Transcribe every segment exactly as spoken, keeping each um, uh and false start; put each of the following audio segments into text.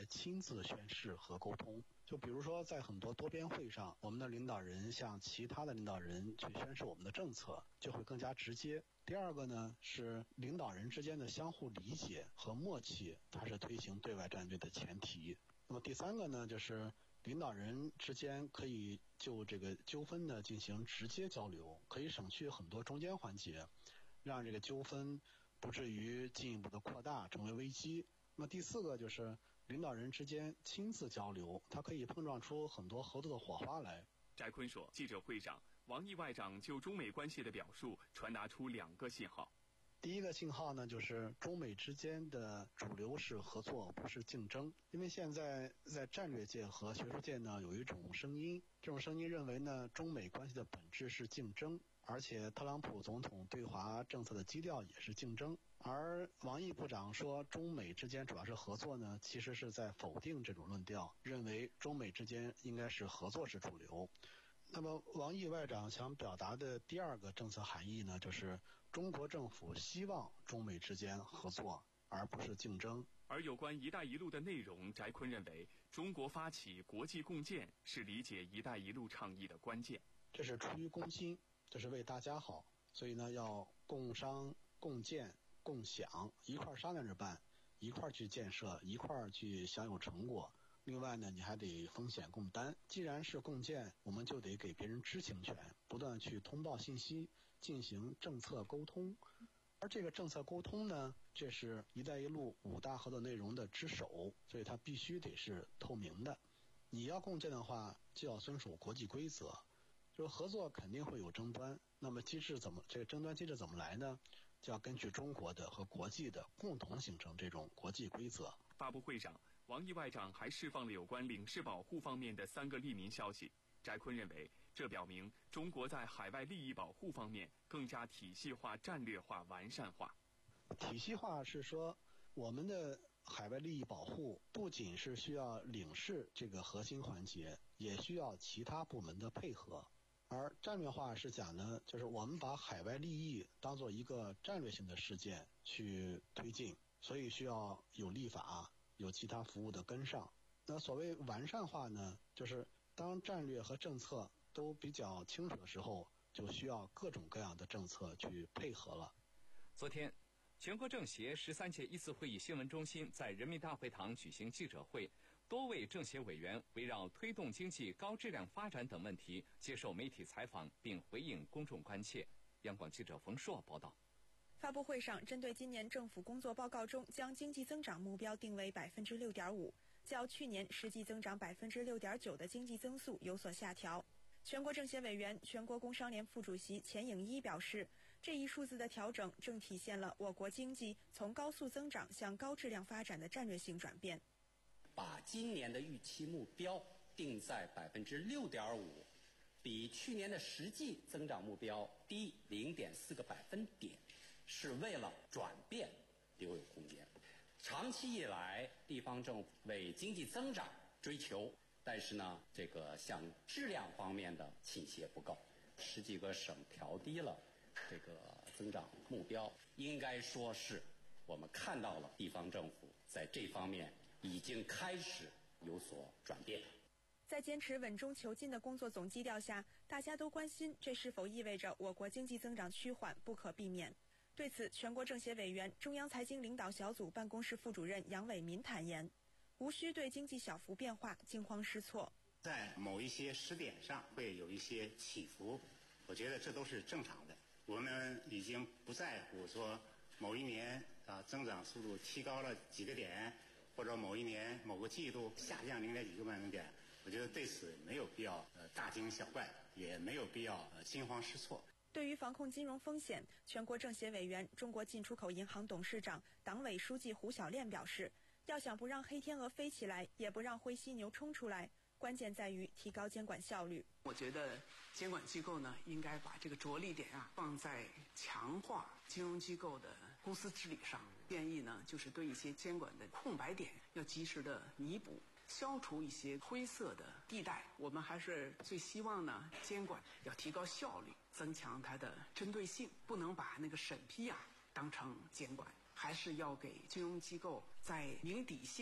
亲自宣示和沟通。就比如说在很多多边会上，我们的领导人向其他的领导人去宣示我们的政策，就会更加直接。第二个呢，是领导人之间的相互理解和默契，它是推行对外战略的前提。那么第三个呢，就是领导人之间可以就这个纠纷呢进行直接交流，可以省去很多中间环节，让这个纠纷不至于进一步的扩大成为危机。那么第四个就是领导人之间亲自交流，它可以碰撞出很多合作的火花来。 翟坤说，记者会上王毅外长就中美关系的表述传达出两个信号。 第一个信号呢，就是中美之间的主流是合作，不是竞争。因为现在在战略界和学术界呢，有一种声音，这种声音认为呢，中美关系的本质是竞争，而且特朗普总统对华政策的基调也是竞争。而王毅部长说中美之间主要是合作呢，其实是在否定这种论调，认为中美之间应该是合作是主流。那么王毅外长想表达的第二个政策含义呢，就是中国政府希望中美之间合作，而不是竞争。 而有关一带一路的内容，翟坤认为中国发起国际共建是理解一带一路倡议的关键。 这是出于公心，这是为大家好，所以呢要共商共建共享，一块商量着办，一块去建设，一块去享有成果。另外呢，你还得风险共担。既然是共建，我们就得给别人知情权，不断去通报信息，进行政策沟通。而这个政策沟通呢，这是一带一路五大合作内容的之首，所以它必须得是透明的。你要共建的话，就要遵守国际规则。就是合作肯定会有争端，那么机制怎么这个争端机制怎么来呢？就要根据中国的和国际的共同形成这种国际规则。 发布会上，王毅外长还释放了有关领事保护方面的三个利民消息。翟坤认为，这表明中国在海外利益保护方面更加体系化、战略化、完善化。 体系化是说，我们的海外利益保护不仅是需要领事这个核心环节，也需要其他部门的配合。而战略化是讲呢，就是我们把海外利益当做一个战略性的事件去推进，所以需要有立法，有其他服务的跟上。那所谓完善化呢，就是当战略和政策都比较清楚的时候，就需要各种各样的政策去配合了。 昨天，全国政协十三届一次会议新闻中心在人民大会堂举行记者会，多位政协委员围绕推动经济高质量发展等问题接受媒体采访并回应公众关切。央广记者冯硕报道。 发布会上，针对今年政府工作报告中将经济增长目标定为百分之六点五，较去年实际增长百分之六点九的经济增速有所下调。全国政协委员、全国工商联副主席钱颖一表示，这一数字的调整正体现了我国经济从高速增长向高质量发展的战略性转变。 把今年的预期目标定在百分之六点五，比去年的实际增长目标低零点四个百分点，是为了转变留有空间。长期以来，地方政府为经济增长追求，但是呢，这个向质量方面的倾斜不够。十几个省调低了这个增长目标，应该说是我们看到了地方政府在这方面已经开始有所转变。 在坚持稳中求进的工作总基调下，大家都关心这是否意味着我国经济增长趋缓不可避免。对此，全国政协委员、中央财经领导小组办公室副主任杨伟民坦言，无需对经济小幅变化惊慌失措。 在某一些时点上会有一些起伏，我觉得这都是正常的。我们已经不在乎说某一年啊增长速度提高了几个点，或者某一年某个季度下降零点几个百分点。我觉得对此没有必要呃大惊小怪，也没有必要呃惊慌失措。 对于防控金融风险，全国政协委员、中国进出口银行董事长、党委书记胡小练表示，要想不让黑天鹅飞起来，也不让灰犀牛冲出来，关键在于提高监管效率。 我觉得监管机构呢，应该把这个着力点啊放在强化金融机构的公司治理上。建议呢，就是对一些监管的空白点要及时的弥补，消除一些灰色的地带。我们还是最希望呢，监管要提高效率，增强它的针对性，不能把那个审批啊当成监管，还是要给金融机构在明底线、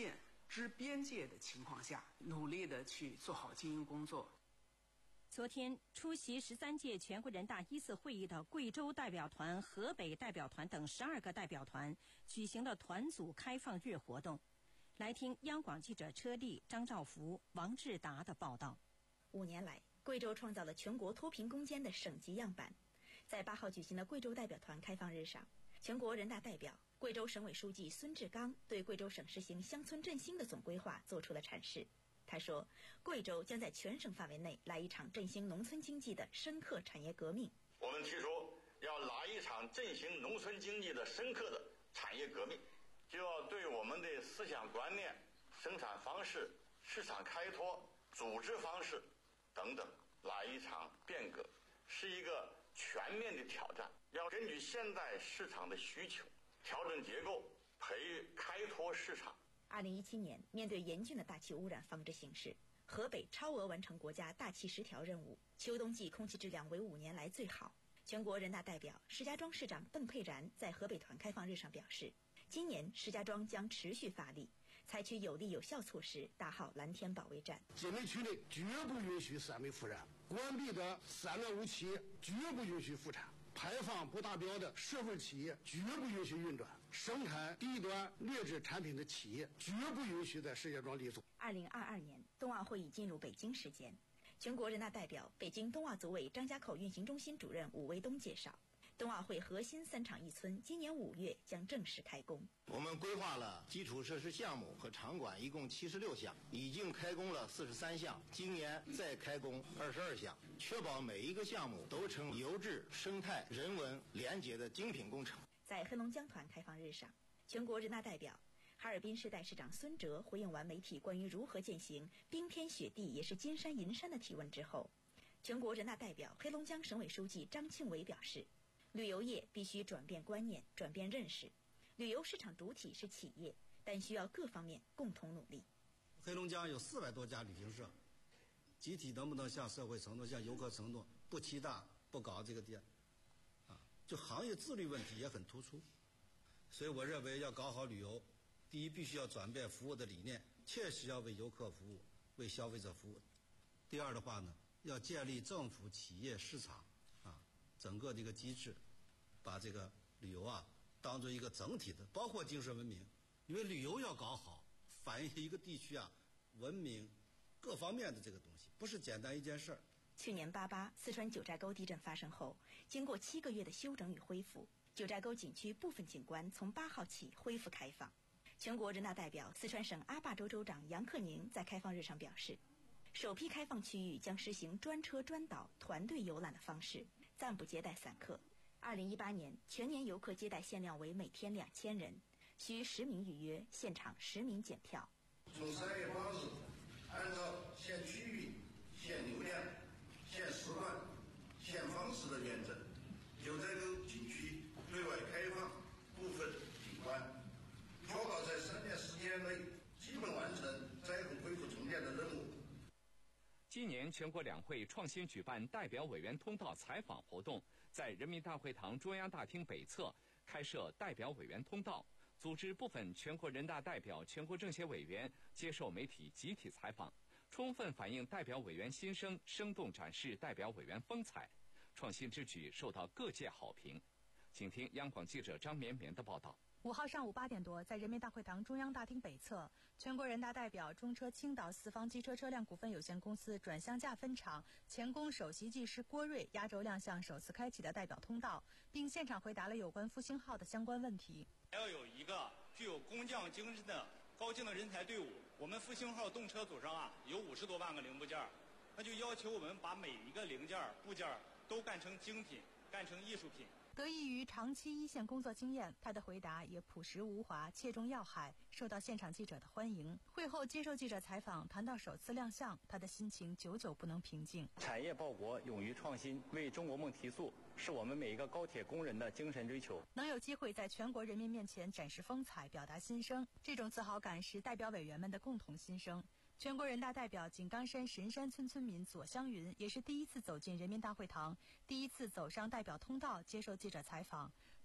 知边界的情况下，努力的去做好经营工作。 昨天出席十三届全国人大一次会议的贵州代表团、河北代表团等十二个代表团举行了团组开放日活动。来听央广记者车丽、张兆福、王志达的报道。 五年来，贵州创造了全国脱贫攻坚的省级样板。在八号举行的贵州代表团开放日上，全国人大代表、贵州省委书记孙志刚对贵州省实行乡村振兴的总规划做出了阐释。他说，贵州将在全省范围内来一场振兴农村经济的深刻产业革命。 我们提出要来一场振兴农村经济的深刻的产业革命，就要对我们的思想观念、生产方式、市场开拓、组织方式等等来一场变革，是一个全面的挑战。要根据现在市场的需求调整结构，培育开拓市场。 二零一七年，面对严峻的大气污染防治形势，河北超额完成国家大气十条任务，秋冬季空气质量为五年来最好。全国人大代表、石家庄市长邓佩然在河北团开放日上表示，今年石家庄将持续发力，采取有力有效措施，打好蓝天保卫战。 界内区内绝不允许三煤复燃，关闭的散热污企业绝不允许复产，排放不达标的社会企业绝不允许运转，生产低端劣质产品的企业绝不允许在石家庄立足。 二零二二年，冬奥会已进入北京时间。全国人大代表、北京冬奥组委张家口运行中心主任武卫东介绍，冬奥会核心三场一村今年五月将正式开工。 我们规划了基础设施项目和场馆一共七十六项，已经开工了四十三项，今年再开工二十二项，确保每一个项目都成优质、生态、人文联结的精品工程。 在黑龙江团开放日上，全国人大代表、哈尔滨市代市长孙哲回应完媒体关于如何践行冰天雪地也是金山银山的提问之后，全国人大代表、黑龙江省委书记张庆伟表示，旅游业必须转变观念、转变认识，旅游市场主体是企业，但需要各方面共同努力。 黑龙江有四百多家旅行社，集体能不能向社会承诺、向游客承诺，不欺大、不搞这个店，啊，就行业自律问题也很突出。所以我认为要搞好旅游，第一必须要转变服务的理念，切实要为游客服务、为消费者服务。第二的话呢，要建立政府、企业、市场啊整个这个机制，把这个旅游啊当做一个整体的，包括精神文明，因为旅游要搞好，反映一个地区啊文明各方面的这个东西，不是简单一件事儿。 去年八八四川九寨沟地震发生后，经过七个月的休整与恢复，九寨沟景区部分景观从八号起恢复开放。全国人大代表、四川省阿坝州州长杨克宁在开放日上表示，首批开放区域将实行专车专导、团队游览的方式，暂不接待散客。二零一八年全年游客接待限量为每天两千人，需实名预约，现场实名检票。 从三月八日，按照限区域、限流量、限时段、限方式的原则，九寨沟景区对外开放部分景观，确保在三年时间内基本完成灾后恢复重建的任务。 今年全国两会创新举办代表委员通道采访活动，在人民大会堂中央大厅北侧开设代表委员通道，组织部分全国人大代表、全国政协委员接受媒体集体采访，充分反映代表委员心声，生动展示代表委员风采。创新之举受到各界好评。请听央广记者张绵绵的报道。 五号上午八点多，在人民大会堂中央大厅北侧，全国人大代表中车青岛四方机车车辆股份有限公司转向架分厂钳工首席技师郭瑞压轴亮相首次开启的代表通道，并现场回答了有关复兴号的相关问题。 要有一个具有工匠精神的高精的人才队伍。我们复兴号动车组上啊有五十多万个零部件，那就要求我们把每一个零件部件都干成精品，干成艺术品。 得益于长期一线工作经验，他的回答也朴实无华，切中要害，受到现场记者的欢迎。会后接受记者采访，谈到首次亮相，他的心情久久不能平静。 产业报国，勇于创新，为中国梦提速，是我们每一个高铁工人的精神追求。 能有机会在全国人民面前展示风采，表达心声，这种自豪感是代表委员们的共同心声。全国人大代表、井冈山神山村村民左香云也是第一次走进人民大会堂，第一次走上代表通道接受记者采访。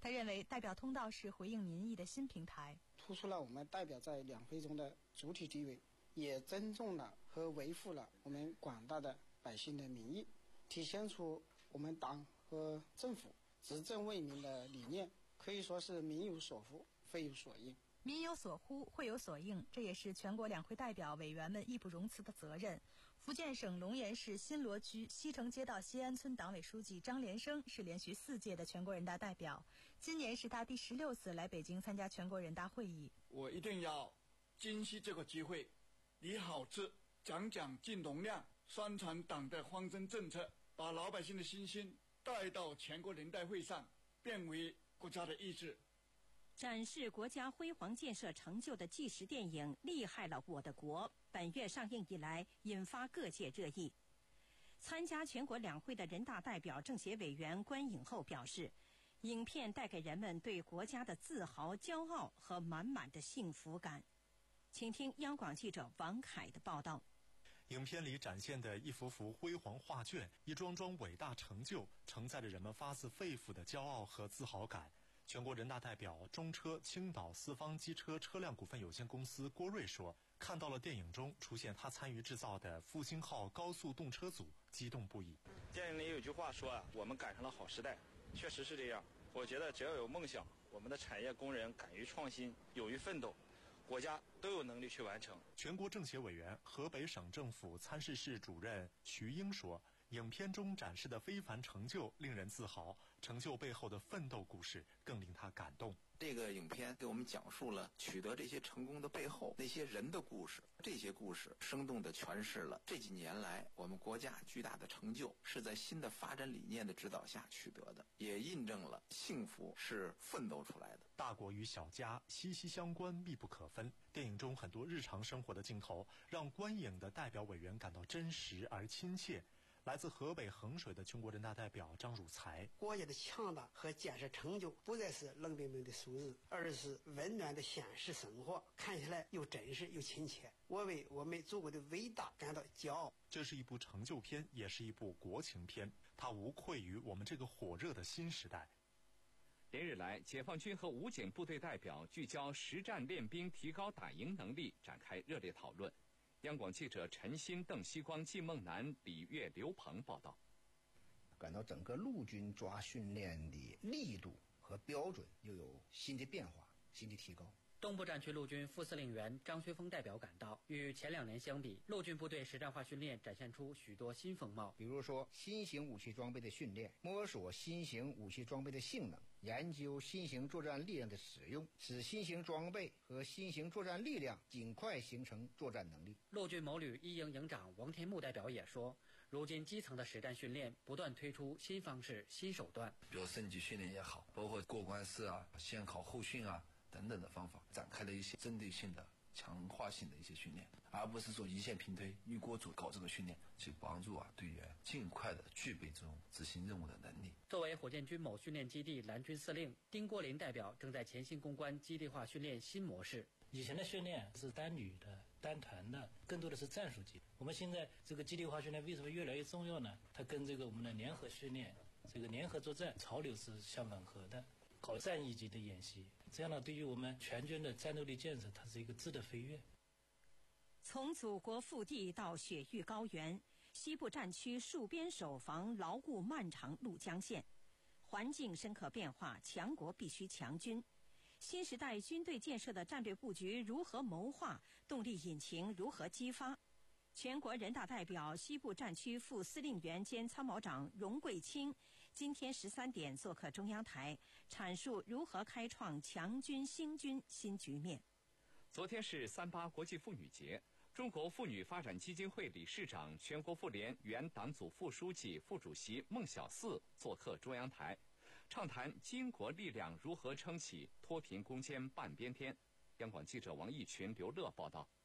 他认为代表通道是回应民意的新平台， 突出了我们代表在两会中的主体地位，也尊重了和维护了我们广大的百姓的民意，体现出我们党和政府执政为民的理念，可以说是民有所呼，非有所应。 民有所呼，会有所应，这也是全国两会代表委员们义不容辞的责任。福建省龙岩市新罗区西城街道西安村党委书记张连生是连续四届的全国人大代表，今年是他第十六次来北京参加全国人大会议。 我一定要珍惜这个机会，理好治，讲讲进容量，宣传党的方针政策，把老百姓的信心带到全国人大会上，变为国家的意志。 展示国家辉煌建设成就的纪实电影《厉害了我的国》本月上映以来，引发各界热议。参加全国两会的人大代表政协委员观影后表示，影片带给人们对国家的自豪、骄傲和满满的幸福感。请听央广记者王凯的报道。 影片里展现的一幅幅辉煌画卷，一桩桩伟大成就，承载着人们发自肺腑的骄傲和自豪感。全国人大代表中车青岛四方机车车辆股份有限公司郭瑞说，看到了电影中出现他参与制造的复兴号高速动车组，激动不已。 电影里有句话说啊，我们赶上了好时代，确实是这样。我觉得只要有梦想，我们的产业工人敢于创新，勇于奋斗，国家都有能力去完成。 全国政协委员、河北省政府参事室主任徐英说，影片中展示的非凡成就令人自豪，成就背后的奋斗故事更令他感动。 这个影片给我们讲述了取得这些成功的背后那些人的故事，这些故事生动地诠释了这几年来我们国家巨大的成就是在新的发展理念的指导下取得的，也印证了幸福是奋斗出来的。 大国与小家息息相关，密不可分。电影中很多日常生活的镜头让观影的代表委员感到真实而亲切。来自河北衡水的全国人大代表张汝才， 国家的强大和建设成就不再是冷冰冰的数字，而是温暖的现实生活，看起来又真实又亲切。我为我们祖国的伟大感到骄傲。 这是一部成就片，也是一部国情片，它无愧于我们这个火热的新时代。 连日来，解放军和武警部队代表聚焦实战练兵，提高打赢能力，展开热烈讨论。央广记者陈鑫、邓希光、季梦楠、李月、刘鹏报道。 感到整个陆军抓训练的力度和标准又有新的变化、新的提高。 东部战区陆军副司令员张学峰代表感到，与前两年相比，陆军部队实战化训练展现出许多新风貌。 比如说，新型武器装备的训练，摸索新型武器装备的性能，研究新型作战力量的使用，使新型装备和新型作战力量尽快形成作战能力。 陆军某旅一营营长王天木代表也说，如今基层的实战训练不断推出新方式、新手段， 比如升级训练也好，包括过关式啊、先考后训啊等等的方法，展开了一些针对性的、强化性的一些训练，而不是说一线平推、一锅煮搞这个训练，去帮助啊队员尽快的具备这种执行任务的能力。 作为火箭军某训练基地蓝军司令，丁国林代表正在潜心攻关基地化训练新模式。 以前的训练是单旅的、单团的，更多的是战术级。我们现在这个基地化训练为什么越来越重要呢？它跟这个我们的联合训练、这个联合作战潮流是相吻合的。搞战役级的演习，这样呢，对于我们全军的战斗力建设，它是一个质的飞跃。 从祖国腹地到雪域高原，西部战区戍边守防牢固漫长陆江线，环境深刻变化，强国必须强军。新时代军队建设的战略布局如何谋划？动力引擎如何激发？全国人大代表、西部战区副司令员兼参谋长荣桂清今天十三点做客中央台，阐述如何开创强军兴军新局面。 昨天是三八国际妇女节，中国妇女发展基金会理事长、全国妇联原党组副书记、副主席孟小四做客中央台，畅谈巾帼力量如何撑起脱贫攻坚半边天。央广记者王义群、刘乐报道。 党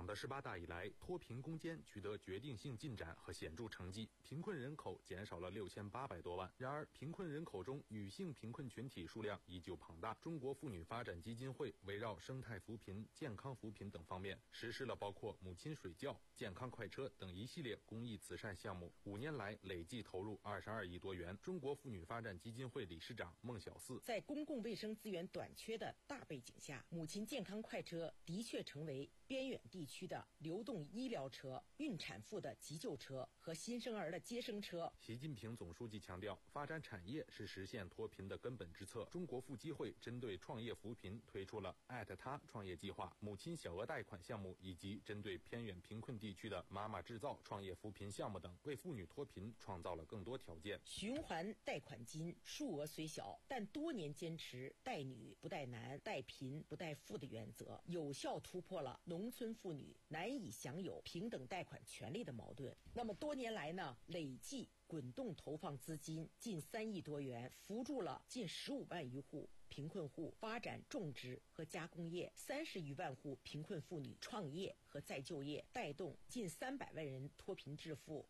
党的十八大以来，脱贫攻坚取得决定性进展和显著成绩，贫困人口减少了六千八百多万。然而，贫困人口中女性贫困群体数量依旧庞大。中国妇女发展基金会围绕生态扶贫、健康扶贫等方面，实施了包括母亲水窖、健康快车等一系列公益慈善项目，五年来累计投入二十二亿多元。中国妇女发展基金会理事长孟小四在公共卫生资源短缺的大背景下，母亲健康快车的确成为边远地区的流动医疗车、孕产妇的急救车和新生儿的接生车。 习近平总书记强调，发展产业是实现脱贫的根本之策。中国妇基会针对创业扶贫推出了艾特他创业计划、母亲小额贷款项目，以及针对偏远贫困地区的妈妈制造创业扶贫项目等，为妇女脱贫创造了更多条件。 循环贷款金数额虽小，但多年坚持带女不带男、带贫不带富的原则，有效突破了农村妇女难以享有平等贷款权利的矛盾。那么多年来呢，累计滚动投放资金近三亿多元，扶助了近十五万余户贫困户发展种植和加工业，三十余万户贫困妇女创业和再就业，带动近三百万人脱贫致富。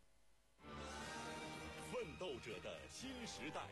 奋斗者的新时代。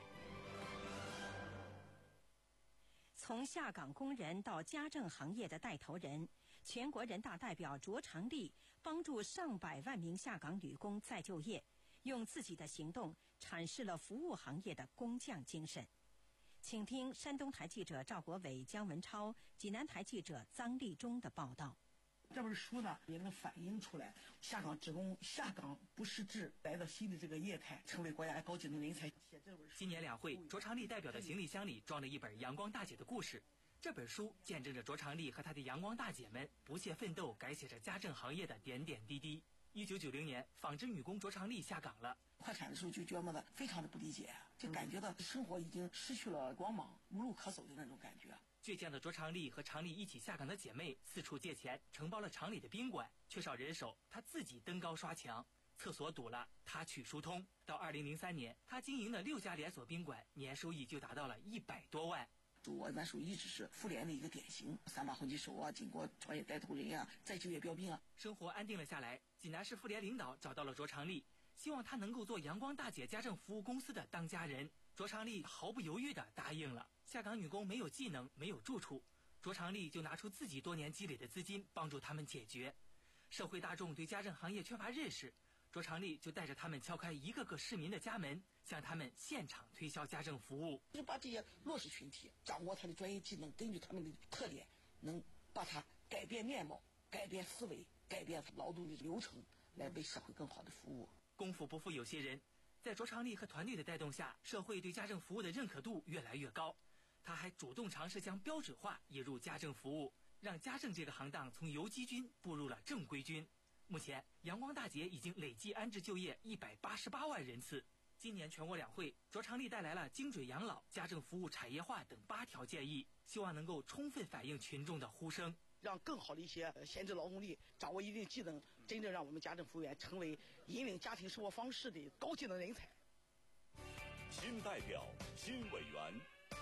从下岗工人到家政行业的带头人，全国人大代表卓长丽帮助上百万名下岗女工再就业，用自己的行动阐释了服务行业的工匠精神。请听山东台记者赵国伟、姜文超、济南台记者臧立忠的报道。 这本书呢，也能反映出来下岗职工下岗不识字，来到新的这个业态，成为国家高技能人才。 今年两会，卓长丽代表的行李箱里装了一本《阳光大姐的故事》。这本书见证着卓长丽和她的阳光大姐们不懈奋斗，改写着家政行业的点点滴滴。一九九零年，纺织女工卓长丽下岗了。 快产的时候就觉得呢非常的不理解，就感觉到生活已经失去了光芒，无路可走的那种感觉。 倔强的卓长丽和厂里一起下岗的姐妹四处借钱承包了厂里的宾馆，缺少人手，她自己登高刷墙，厕所堵了她去疏通。到二零零三年，她经营的六家连锁宾馆年收益就达到了一百多万。 我那时候一直是妇联的一个典型，三把红旗手啊，经过创业带头人啊，再就业标兵啊。 生活安定了下来，济南市妇联领导找到了卓长丽，希望她能够做阳光大姐家政服务公司的当家人。卓长丽毫不犹豫地答应了。下岗女工没有技能，没有住处，卓长丽就拿出自己多年积累的资金帮助他们解决。社会大众对家政行业缺乏认识，卓长丽就带着他们敲开一个个市民的家门，向他们现场推销家政服务。 就把这些弱势群体掌握他的专业技能，根据他们的特点，能把它改变面貌、改变思维、改变劳动的流程，来为社会更好的服务。 功夫不负有心人，在卓长丽和团队的带动下，社会对家政服务的认可度越来越高。他还主动尝试将标准化引入家政服务，让家政这个行当从游击军步入了正规军。目前，阳光大姐已经累计安置就业一百八十八万人次。今年全国两会，卓长丽带来了精准养老、家政服务产业化等八条建议，希望能够充分反映群众的呼声， 让更好的一些闲置劳动力掌握一定技能，真正让我们家政服务员成为引领家庭生活方式的高技能人才。 新代表，新委员。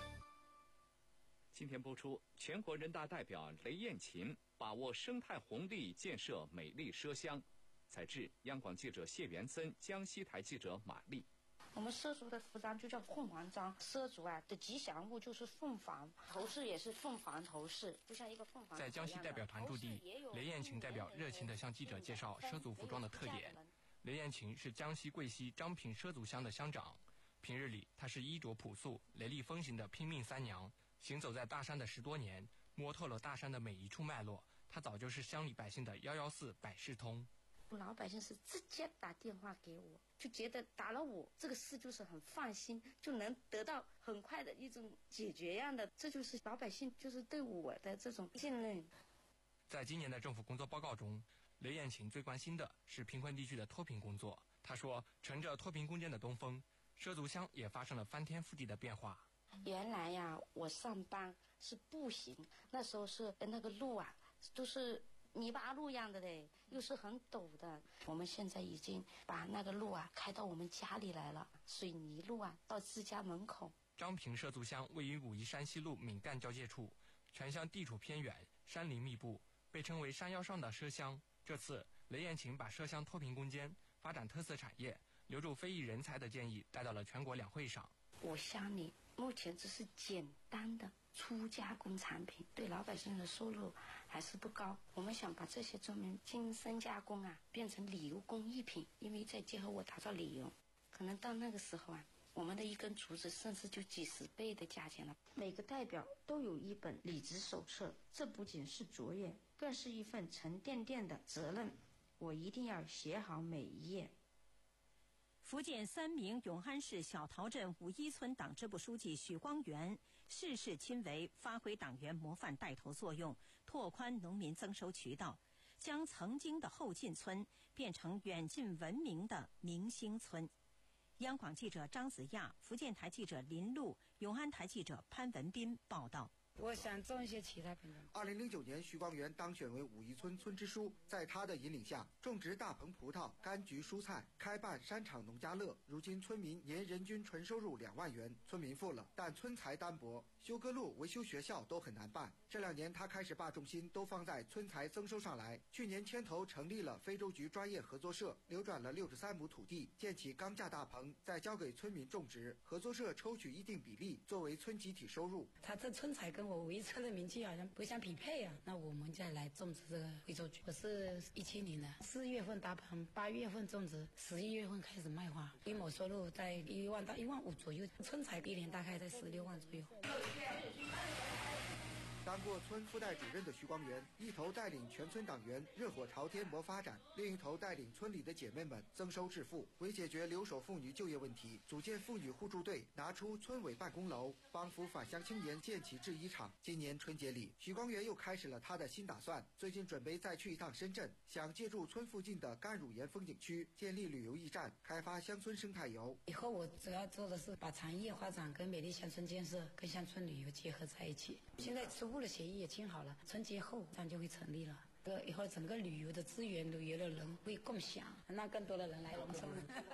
今天播出，全国人大代表雷艳琴把握生态红利，建设美丽奢乡。采制央广记者谢元森，江西台记者马丽。 我们畲族的服装就叫凤凰章，畲族啊的吉祥物就是凤凰，头饰也是凤凰头饰，就像一个凤凰。 在江西代表团驻地，雷艳琴代表热情地向记者介绍畲族服装的特点。雷艳琴是江西贵溪张平畲族乡的乡长，平日里她是衣着朴素、雷厉风行的拼命三娘。行走在大山的十多年，摸透了大山的每一处脉络，她早就是乡里百姓的幺幺四百事通。 老百姓是直接打电话给我，就觉得打了我这个事就是很放心，就能得到很快的一种解决样的，这就是老百姓就是对我的这种信任。 在今年的政府工作报告中，雷艳琴最关心的是贫困地区的脱贫工作。她说，乘着脱贫攻坚的东风，畲族乡也发生了翻天覆地的变化。 原来呀，我上班是步行，那时候是那个路啊都是泥巴路样的嘞，又是很陡的。我们现在已经把那个路啊开到我们家里来了，水泥路啊到自家门口。 张平畲族乡位于武夷山西路闽赣交界处，全乡地处偏远，山林密布，被称为山腰上的畲乡。 这次雷艳琴把摄像脱贫攻坚、发展特色产业、留住非裔人才的建议带到了全国两会上。 我想你目前只是简单的初加工产品，对老百姓的收入还是不高。我们想把这些做成精深加工啊，变成旅游工艺品，因为再结合我打造旅游，可能到那个时候啊，我们的一根竹子甚至就几十倍的价钱了。每个代表都有一本履职手册，这不仅是作业，更是一份沉甸甸的责任。我一定要写好每一页。 福建三明永安市小桃镇五一村党支部书记许光源事事亲为，发挥党员模范带头作用，拓宽农民增收渠道，将曾经的后进村变成远近闻名的明星村。央广记者张子亚、福建台记者林璐、永安台记者潘文斌报道。 我想种一些其他品种。二零零九年，许光源当选为武夷村村支书，在他的引领下，种植大棚葡萄、柑橘、蔬菜，开办山场农家乐。如今，村民年人均纯收入两万元，村民富了，但村财单薄，修个路、维修学校都很难办。这两年，他开始把重心都放在村财增收上来。去年牵头成立了非洲局专业合作社，流转了六十三亩土地，建起钢架大棚，再交给村民种植。合作社抽取一定比例作为村集体收入。 他这村财跟我维村的名气好像不相匹配啊，那我们再来种植这个非洲菊。我是一七年的，四月份搭棚，八月份种植，十一月份开始卖花，规模收入在一万到一万五左右，村财一年大概在十六万左右。 当过村副代主任的徐光源，一头带领全村党员热火朝天谋发展，另一头带领村里的姐妹们增收致富。为解决留守妇女就业问题，组建妇女互助队，拿出村委办公楼，帮扶返乡青年建起制衣厂。今年春节里，徐光源又开始了他的新打算，最近准备再去一趟深圳，想借助村附近的甘汝岩风景区建立旅游驿站，开发乡村生态游。 以后我主要做的是把产业发展跟美丽乡村建设跟乡村旅游结合在一起。现在初步的协议也签好了，春节后这样就会成立了。这以后整个旅游的资源、旅游的人会共享，让更多的人来农村。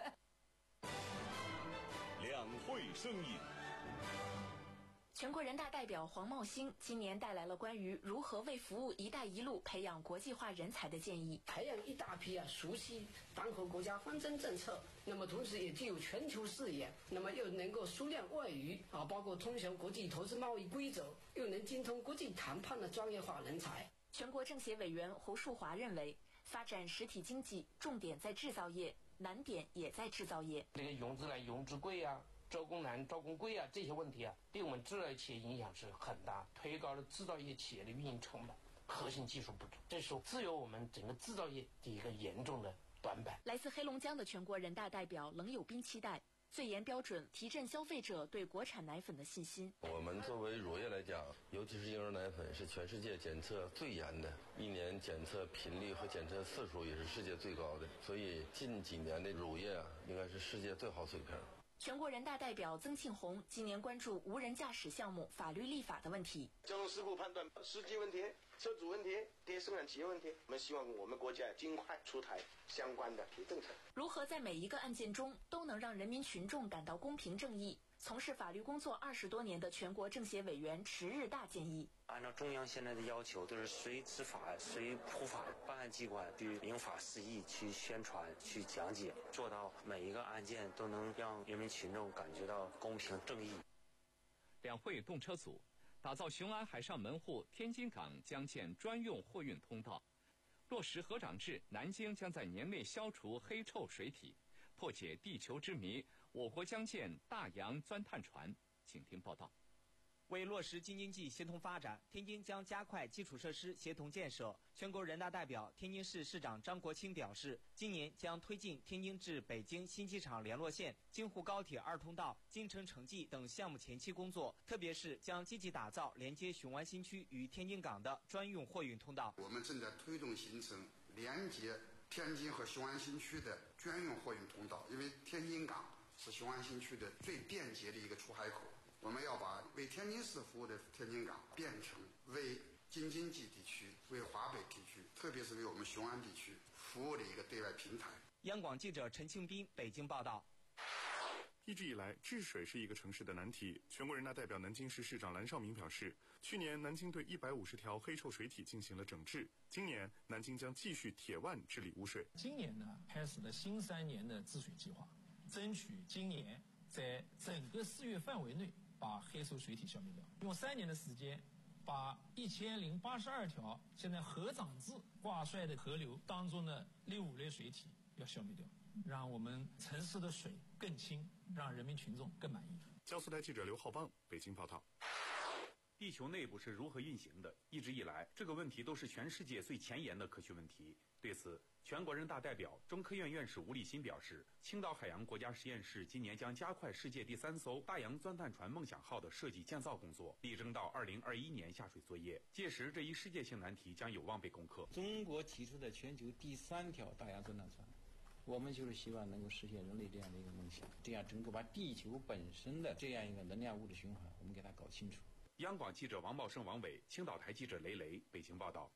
两会声音。 全国人大代表黄茂兴今年带来了关于如何为服务“一带一路”培养国际化人才的建议。 培养一大批啊熟悉党和国家方针政策，那么同时也具有全球视野，那么又能够熟练外语啊，包括通晓国际投资贸易规则，又能精通国际谈判的专业化人才。 全国政协委员侯树华认为，发展实体经济重点在制造业，难点也在制造业。 这个融资难、融资贵啊。招工难、招工贵啊，这些问题啊，对我们制造业企业影响是很大，推高了制造业企业的运营成本，核心技术不足，这是自由我们整个制造业的一个严重的短板。 来自黑龙江的全国人大代表冷有斌期待最严标准提振消费者对国产奶粉的信心。 我们作为乳业来讲，尤其是婴儿奶粉是全世界检测最严的，一年检测频率和检测次数也是世界最高的，所以近几年的乳业啊，应该是世界最好水平。 全国人大代表曾庆红今年关注无人驾驶项目法律立法的问题。 交通事故判断、司机问题、车主问题、这些生产企业问题，我们希望我们国家尽快出台相关的政策。 如何在每一个案件中都能让人民群众感到公平正义？从事法律工作二十多年的全国政协委员迟日大建议， 按照中央现在的要求，都是谁执法谁普法，办案机关对民法释义去宣传、去讲解，做到每一个案件都能让人民群众感觉到公平正义。 两会动车组打造雄安海上门户天津港将建专用货运通道，落实河长制，南京将在年内消除黑臭水体，破解地球之谜。我国将建大洋钻探船，请听报道。 为落实京津冀协同发展，天津将加快基础设施协同建设。全国人大代表、天津市市长张国清表示，今年将推进天津至北京新机场联络线、京沪高铁二通道、京承城际等项目前期工作，特别是将积极打造连接雄安新区与天津港的专用货运通道。 我们正在推动形成连接天津和雄安新区的专用货运通道，因为天津港是雄安新区的最便捷的一个出海口。我们要把为天津市服务的天津港变成为京津冀地区、为华北地区，特别是为我们雄安地区服务的一个对外平台。 央广记者陈庆斌北京报道。 一直以来，治水是一个城市的难题。全国人大代表南京市市长蓝绍民表示，去年南京对一百五十条黑臭水体进行了整治，今年南京将继续铁腕治理污水。 今年呢，开始了新三年的治水计划，争取今年在整个市域范围内把黑臭水体消灭掉，用三年的时间，把一千零八十二条现在河长制挂帅的河流当中的六五类水体要消灭掉，让我们城市的水更清，让人民群众更满意。 江苏台记者刘浩邦北京报道。 地球内部是如何运行的？一直以来，这个问题都是全世界最前沿的科学问题。对此，全国人大代表、中科院院士吴立新表示，青岛海洋国家实验室今年将加快世界第三艘大洋钻探船梦想号的设计建造工作，力争到二零二一年下水作业。届时，这一世界性难题将有望被攻克。 中国提出的全球第三条大洋钻探船，我们就是希望能够实现人类这样的一个梦想，这样整个把地球本身的这样一个能量物质循环，我们给它搞清楚。 央广记者王茂胜、王伟，青岛台记者雷雷，北京报道。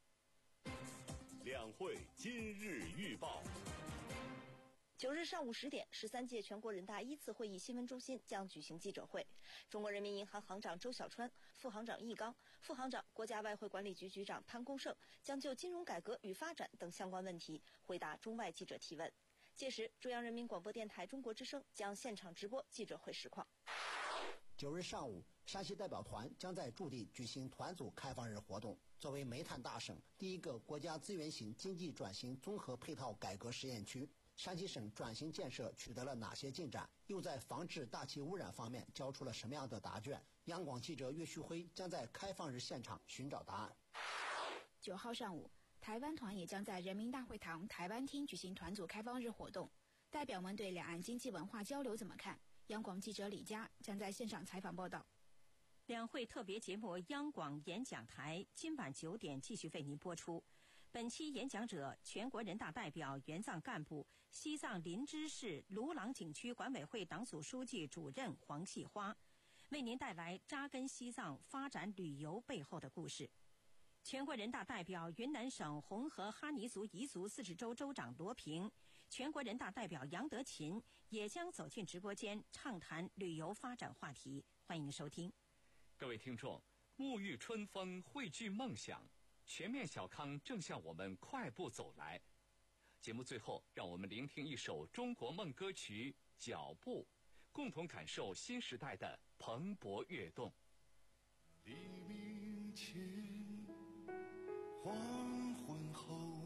两会今日预报。 九日上午十点，十三届全国人大一次会议新闻中心将举行记者会。中国人民银行行长周小川、副行长易纲、副行长国家外汇管理局局长潘功胜将就金融改革与发展等相关问题回答中外记者提问。届时，中央人民广播电台中国之声将现场直播记者会实况。 九日上午，山西代表团将在驻地举行团组开放日活动。作为煤炭大省，第一个国家资源型经济转型综合配套改革实验区，山西省转型建设取得了哪些进展？又在防治大气污染方面交出了什么样的答卷？央广记者岳旭辉将在开放日现场寻找答案。 九号上午，台湾团也将在人民大会堂台湾厅举行团组开放日活动，代表们对两岸经济文化交流怎么看？央广记者李佳将在现场采访报道。 两会特别节目央广演讲台今晚九点继续为您播出。本期演讲者，全国人大代表、原藏干部、西藏林芝市鲁朗景区管委会党组书记主任黄细花，为您带来扎根西藏发展旅游背后的故事。全国人大代表、云南省红河哈尼族彝族自治州州长罗平，全国人大代表杨德勤也将走进直播间畅谈旅游发展话题。欢迎收听。 各位听众，沐浴春风，汇聚梦想，全面小康正向我们快步走来。节目最后，让我们聆听一首中国梦歌曲《脚步》，共同感受新时代的蓬勃跃动。 黎明前，黄昏后，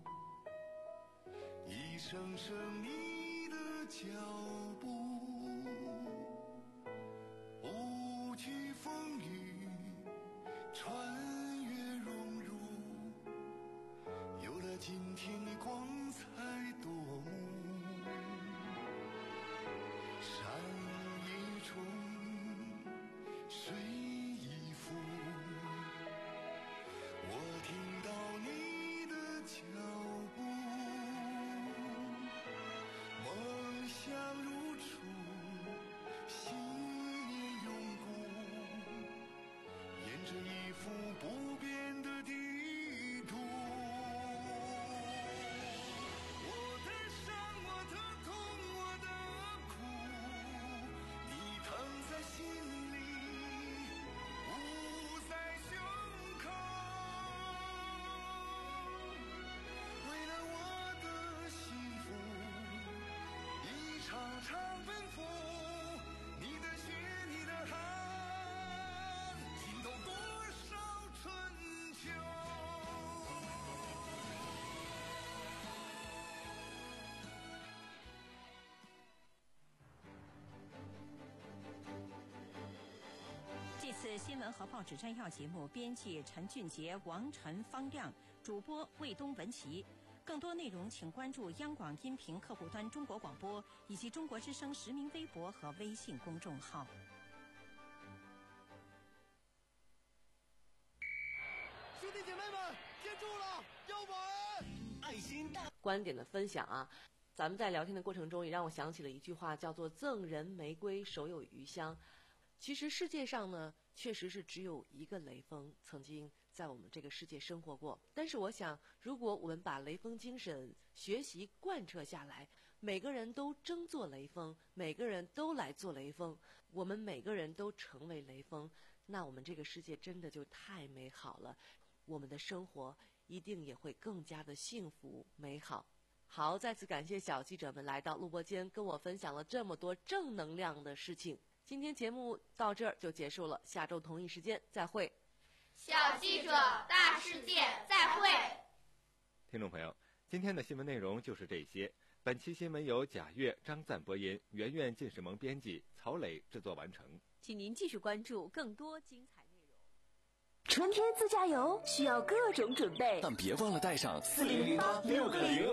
一声声你的脚步，不惧风雨，穿越荣辱，有了今天的光彩夺目。山一重，水一浮，我听到你的脚步，梦想如初，信念永固，沿着一幅不变的地图。我的伤，我的痛，我的苦，你疼在心里，捂在胸口。为了我的幸福，一场场奔赴，你的血，你的汗，浸透多少春秋。 这次新闻和报纸摘要节目，编辑陈俊杰、王晨、方亮，主播魏东、文琪。更多内容请关注央广音频客户端中国广播以及中国之声实名微博和微信公众号。 兄弟姐妹们，接住了，要稳！爱心大观点的分享啊，咱们在聊天的过程中也让我想起了一句话，叫做赠人玫瑰，手有余香。其实世界上呢，确实是只有一个雷锋曾经在我们这个世界生活过。但是我想，如果我们把雷锋精神学习贯彻下来，每个人都争做雷锋，每个人都来做雷锋，我们每个人都成为雷锋，那我们这个世界真的就太美好了，我们的生活一定也会更加的幸福美好。好，再次感谢小记者们来到录播间，跟我分享了这么多正能量的事情。今天节目到这儿就结束了，下周同一时间再会。 小记者大世界再会。 听众朋友，今天的新闻内容就是这些。本期新闻由贾越、张赞播音，圆圆、进士萌编辑，曹磊制作完成。 请您继续关注更多精彩内容。 春天自驾游需要各种准备， 但别忘了带上四零零八六个零。